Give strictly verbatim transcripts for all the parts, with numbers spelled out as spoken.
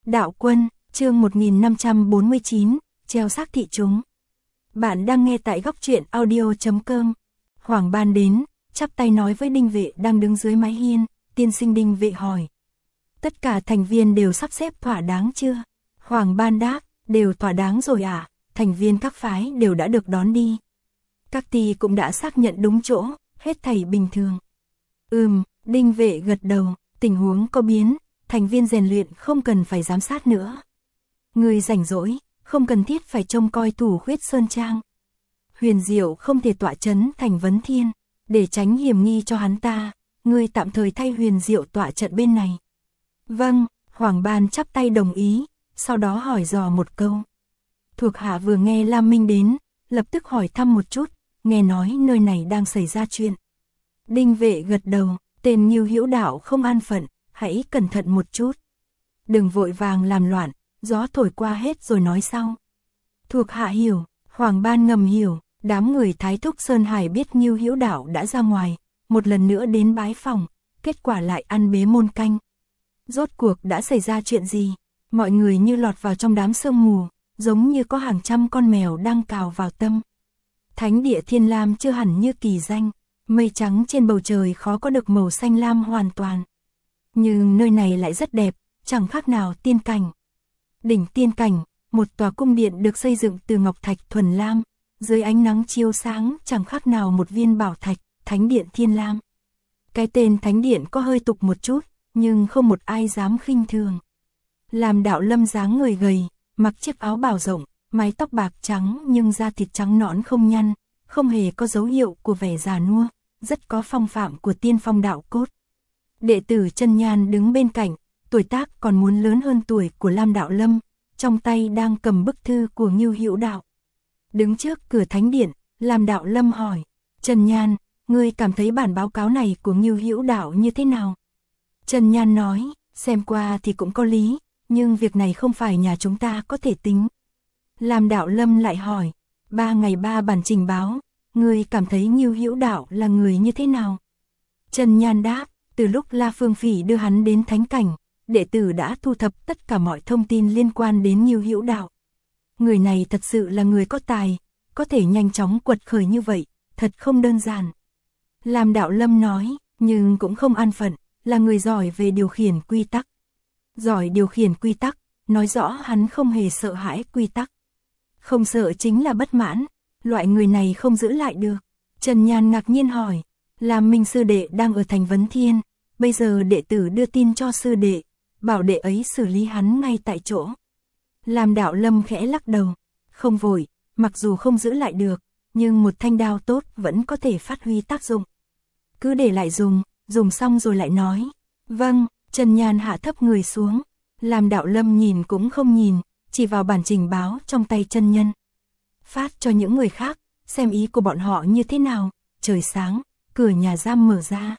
Đạo Quân, chương một nghìn năm trăm bốn mươi chín, treo xác thị chúng. Bạn đang nghe tại góc truyện audio chấm com. Hoàng Ban đến, chắp tay nói với Đinh Vệ đang đứng dưới mái hiên, tiên sinh. Đinh Vệ hỏi. Tất cả thành viên đều sắp xếp thỏa đáng chưa? Hoàng Ban đáp, đều thỏa đáng rồi ạ, à? Thành viên các phái đều đã được đón đi. Các ty cũng đã xác nhận đúng chỗ, hết thảy bình thường. Ừm, Đinh Vệ gật đầu, tình huống có biến, thành viên rèn luyện không cần phải giám sát nữa. Người rảnh rỗi, không cần thiết phải trông coi Thủ Khuyết Sơn Trang. Huyền Diệu không thể tọa chấn thành Vấn Thiên, để tránh hiểm nghi cho hắn ta, ngươi tạm thời thay Huyền Diệu tọa trận bên này. Vâng, Hoàng Ban chắp tay đồng ý, sau đó hỏi dò một câu. Thuộc hạ vừa nghe Lam Minh đến, lập tức hỏi thăm một chút, nghe nói nơi này đang xảy ra chuyện. Đinh Vệ gật đầu, tên Ngưu Hữu Đạo không an phận, hãy cẩn thận một chút. Đừng vội vàng làm loạn, gió thổi qua hết rồi nói sau. Thuộc hạ hiểu, Hoàng Ban ngầm hiểu, đám người Thái Thúc Sơn Hải biết Ngưu Hữu Đạo đã ra ngoài, một lần nữa đến bái phòng, kết quả lại ăn bế môn canh. Rốt cuộc đã xảy ra chuyện gì? Mọi người như lọt vào trong đám sương mù, giống như có hàng trăm con mèo đang cào vào tâm. Thánh địa Thiên Lam chưa hẳn như kỳ danh, mây trắng trên bầu trời khó có được màu xanh lam hoàn toàn. Nhưng nơi này lại rất đẹp, chẳng khác nào tiên cảnh. Đỉnh tiên cảnh, một tòa cung điện được xây dựng từ ngọc thạch thuần lam, dưới ánh nắng chiếu sáng chẳng khác nào một viên bảo thạch, Thánh điện Thiên Lam. Cái tên Thánh điện có hơi tục một chút, nhưng không một ai dám khinh thường. Làm Đạo Lâm dáng người gầy, mặc chiếc áo bào rộng, mái tóc bạc trắng nhưng da thịt trắng nõn không nhăn, không hề có dấu hiệu của vẻ già nua, rất có phong phạm của tiên phong đạo cốt. Đệ tử Chân Nhan đứng bên cạnh, tuổi tác còn muốn lớn hơn tuổi của Lam Đạo Lâm, trong tay đang cầm bức thư của Ngưu Hữu Đạo. Đứng trước cửa thánh điện, Lam Đạo Lâm hỏi, Chân Nhan, ngươi cảm thấy bản báo cáo này của Ngưu Hữu Đạo như thế nào? Chân Nhan nói, xem qua thì cũng có lý, nhưng việc này không phải nhà chúng ta có thể tính. Lam Đạo Lâm lại hỏi, ba ngày ba bản trình báo, ngươi cảm thấy Ngưu Hữu Đạo là người như thế nào? Chân Nhan đáp, từ lúc La Phương Phỉ đưa hắn đến thánh cảnh, đệ tử đã thu thập tất cả mọi thông tin liên quan đến Ngưu Hữu Đạo. Người này thật sự là người có tài, có thể nhanh chóng quật khởi như vậy, thật không đơn giản. Lam Đạo Lâm nói, nhưng cũng không an phận, là người giỏi về điều khiển quy tắc. Giỏi điều khiển quy tắc, nói rõ hắn không hề sợ hãi quy tắc. Không sợ chính là bất mãn, loại người này không giữ lại được. Trần Nhan ngạc nhiên hỏi, Lam Minh sư đệ đang ở thành Vấn Thiên, bây giờ đệ tử đưa tin cho sư đệ, bảo đệ ấy xử lý hắn ngay tại chỗ. Lam Đạo Lâm khẽ lắc đầu, không vội, mặc dù không giữ lại được, nhưng một thanh đao tốt vẫn có thể phát huy tác dụng. Cứ để lại dùng, dùng xong rồi lại nói. Vâng, Trần Nhan hạ thấp người xuống, Lam Đạo Lâm nhìn cũng không nhìn, chỉ vào bản trình báo trong tay chân nhân. Phát cho những người khác, xem ý của bọn họ như thế nào. Trời sáng, cửa nhà giam mở ra.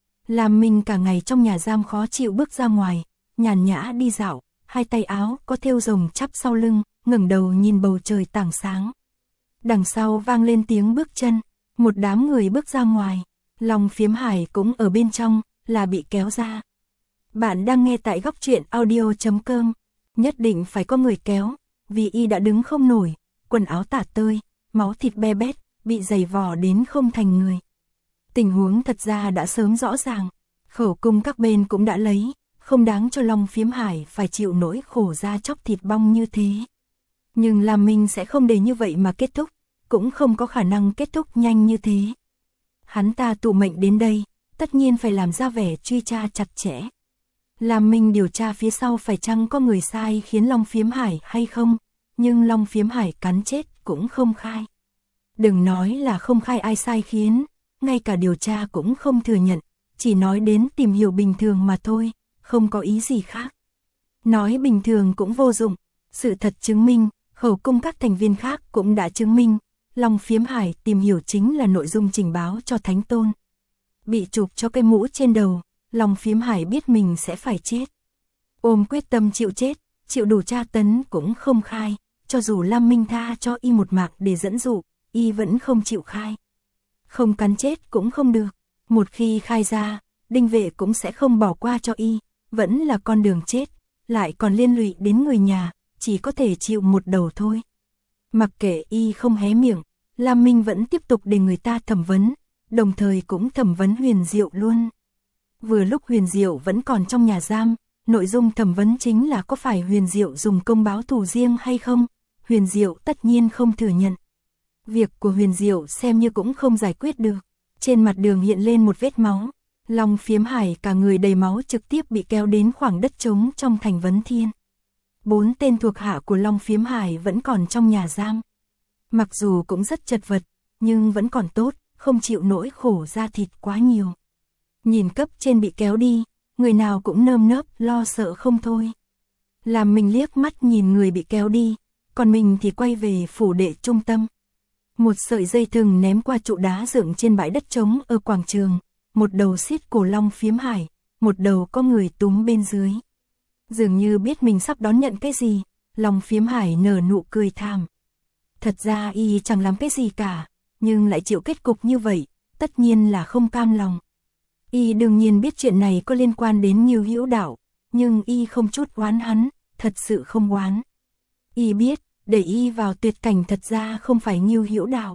Lam Minh cả ngày trong nhà giam khó chịu bước ra ngoài, nhàn nhã đi dạo, hai tay áo có thêu rồng chắp sau lưng, ngẩng đầu nhìn bầu trời tảng sáng. Đằng sau vang lên tiếng bước chân, một đám người bước ra ngoài, Long Phiếm Hải cũng ở bên trong, là bị kéo ra. Bạn đang nghe tại góc truyện audio chấm com, nhất định phải có người kéo, vì y đã đứng không nổi, quần áo tả tơi, máu thịt be bét, bị giày vò đến không thành người. Tình huống thật ra đã sớm rõ ràng, khẩu cung các bên cũng đã lấy, không đáng cho Long Phiếm Hải phải chịu nỗi khổ da chóc thịt bong như thế. Nhưng Lam Minh sẽ không để như vậy mà kết thúc, cũng không có khả năng kết thúc nhanh như thế. Hắn ta tụ mệnh đến đây, tất nhiên phải làm ra vẻ truy tra chặt chẽ. Lam Minh điều tra phía sau phải chăng có người sai khiến Long Phiếm Hải hay không, nhưng Long Phiếm Hải cắn chết cũng không khai. Đừng nói là không khai ai sai khiến, ngay cả điều tra cũng không thừa nhận, chỉ nói đến tìm hiểu bình thường mà thôi, không có ý gì khác. Nói bình thường cũng vô dụng, sự thật chứng minh, khẩu cung các thành viên khác cũng đã chứng minh, Long Phiếm Hải tìm hiểu chính là nội dung trình báo cho Thánh Tôn. Bị chụp cho cái mũ trên đầu, Long Phiếm Hải biết mình sẽ phải chết. Ôm quyết tâm chịu chết, chịu đủ tra tấn cũng không khai, cho dù Lam Minh tha cho y một mạng để dẫn dụ, y vẫn không chịu khai. Không cắn chết cũng không được, một khi khai ra, Đinh Vệ cũng sẽ không bỏ qua cho y, vẫn là con đường chết, lại còn liên lụy đến người nhà, chỉ có thể chịu một đầu thôi. Mặc kệ y không hé miệng, Lam Minh vẫn tiếp tục để người ta thẩm vấn, đồng thời cũng thẩm vấn Huyền Diệu luôn. Vừa lúc Huyền Diệu vẫn còn trong nhà giam, nội dung thẩm vấn chính là có phải Huyền Diệu dùng công báo thù riêng hay không. Huyền Diệu tất nhiên không thừa nhận. Việc của Huyền Diệu xem như cũng không giải quyết được. Trên mặt đường hiện lên một vết máu. Long Phiếm Hải cả người đầy máu trực tiếp bị kéo đến khoảng đất trống trong thành Vấn Thiên. Bốn tên thuộc hạ của Long Phiếm Hải vẫn còn trong nhà giam. Mặc dù cũng rất chật vật, nhưng vẫn còn tốt, không chịu nỗi khổ da thịt quá nhiều. Nhìn cấp trên bị kéo đi, người nào cũng nơm nớp lo sợ không thôi. Làm mình liếc mắt nhìn người bị kéo đi, còn mình thì quay về phủ đệ trung tâm. Một sợi dây thừng ném qua trụ đá dựng trên bãi đất trống ở quảng trường, một đầu xiết cổ Long Phiếm Hải, một đầu có người túm bên dưới. Dường như biết mình sắp đón nhận cái gì, Long Phiếm Hải nở nụ cười thảm. Thật ra y chẳng làm cái gì cả, nhưng lại chịu kết cục như vậy, tất nhiên là không cam lòng. Y đương nhiên biết chuyện này có liên quan đến Ngưu Hữu Đạo, nhưng y không chút oán hắn, thật sự không oán. Y biết, để y vào tuyệt cảnh thật ra không phải Ngưu Hữu Đạo.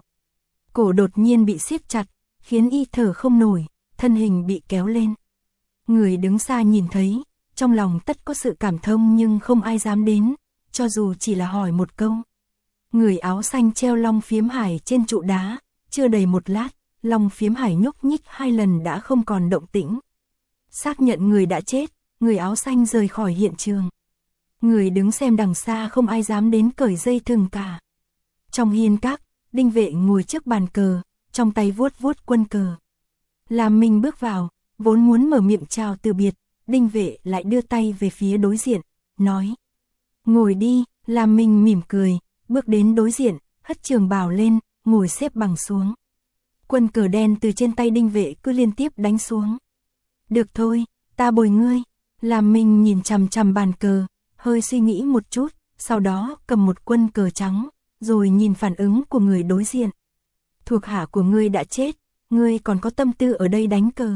Cổ đột nhiên bị siết chặt, khiến y thở không nổi, thân hình bị kéo lên. Người đứng xa nhìn thấy, trong lòng tất có sự cảm thông nhưng không ai dám đến, cho dù chỉ là hỏi một câu. Người áo xanh treo Long Phiếm Hải trên trụ đá, chưa đầy một lát, Long Phiếm Hải nhúc nhích hai lần đã không còn động tĩnh. Xác nhận người đã chết, người áo xanh rời khỏi hiện trường. Người đứng xem đằng xa không ai dám đến cởi dây thừng cả. Trong hiên các, Đinh Vệ ngồi trước bàn cờ, trong tay vuốt vuốt quân cờ. Lam Minh bước vào, vốn muốn mở miệng chào từ biệt, Đinh Vệ lại đưa tay về phía đối diện, nói. Ngồi đi, Lam Minh mỉm cười, bước đến đối diện, hất trường bào lên, ngồi xếp bằng xuống. Quân cờ đen từ trên tay Đinh Vệ cứ liên tiếp đánh xuống. Được thôi, ta bồi ngươi. Lam Minh nhìn chằm chằm bàn cờ, hơi suy nghĩ một chút, sau đó cầm một quân cờ trắng, rồi nhìn phản ứng của người đối diện. Thuộc hạ của ngươi đã chết, ngươi còn có tâm tư ở đây đánh cờ.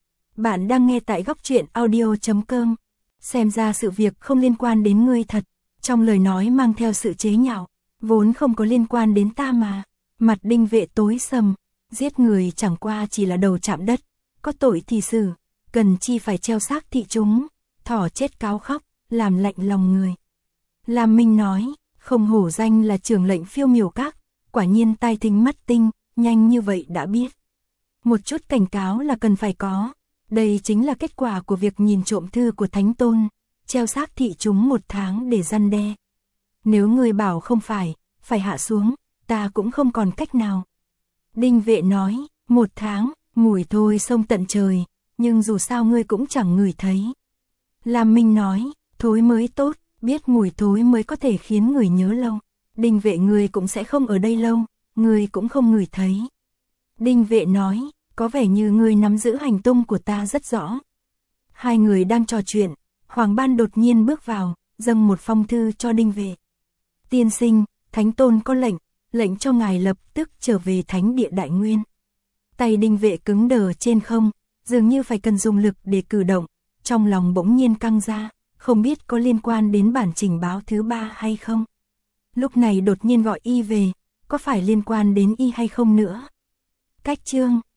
Bạn đang nghe tại góc truyện audio chấm com. Xem ra sự việc không liên quan đến ngươi thật, trong lời nói mang theo sự chế nhạo, vốn không có liên quan đến ta mà. Mặt Đinh Vệ tối sầm, giết người chẳng qua chỉ là đầu chạm đất, có tội thì xử, cần chi phải treo xác thị chúng, thỏ chết cáo khóc, làm lạnh lòng người. Lam Minh nói, không hổ danh là trưởng lệnh Phiêu Miểu Các, quả nhiên tai thính mắt tinh, nhanh như vậy đã biết. Một chút cảnh cáo là cần phải có, đây chính là kết quả của việc nhìn trộm thư của Thánh Tôn, treo xác thị chúng một tháng để răn đe. Nếu người bảo không phải, phải hạ xuống, ta cũng không còn cách nào. Đinh Vệ nói, một tháng, mùi thôi sông tận trời, nhưng dù sao ngươi cũng chẳng ngửi thấy. Lam Minh nói, thối mới tốt, biết mùi thối mới có thể khiến người nhớ lâu. Đinh Vệ ngươi cũng sẽ không ở đây lâu, ngươi cũng không ngửi thấy. Đinh Vệ nói, có vẻ như ngươi nắm giữ hành tung của ta rất rõ. Hai người đang trò chuyện, Hoàng Ban đột nhiên bước vào, dâng một phong thư cho Đinh Vệ. Tiên sinh, Thánh Tôn có lệnh, lệnh cho ngài lập tức trở về Thánh Địa Đại Nguyên. Tay Đinh Vệ cứng đờ trên không, dường như phải cần dùng lực để cử động, trong lòng bỗng nhiên căng ra, không biết có liên quan đến bản trình báo thứ ba hay không. Lúc này đột nhiên gọi y về, có phải liên quan đến y hay không nữa? Cách chương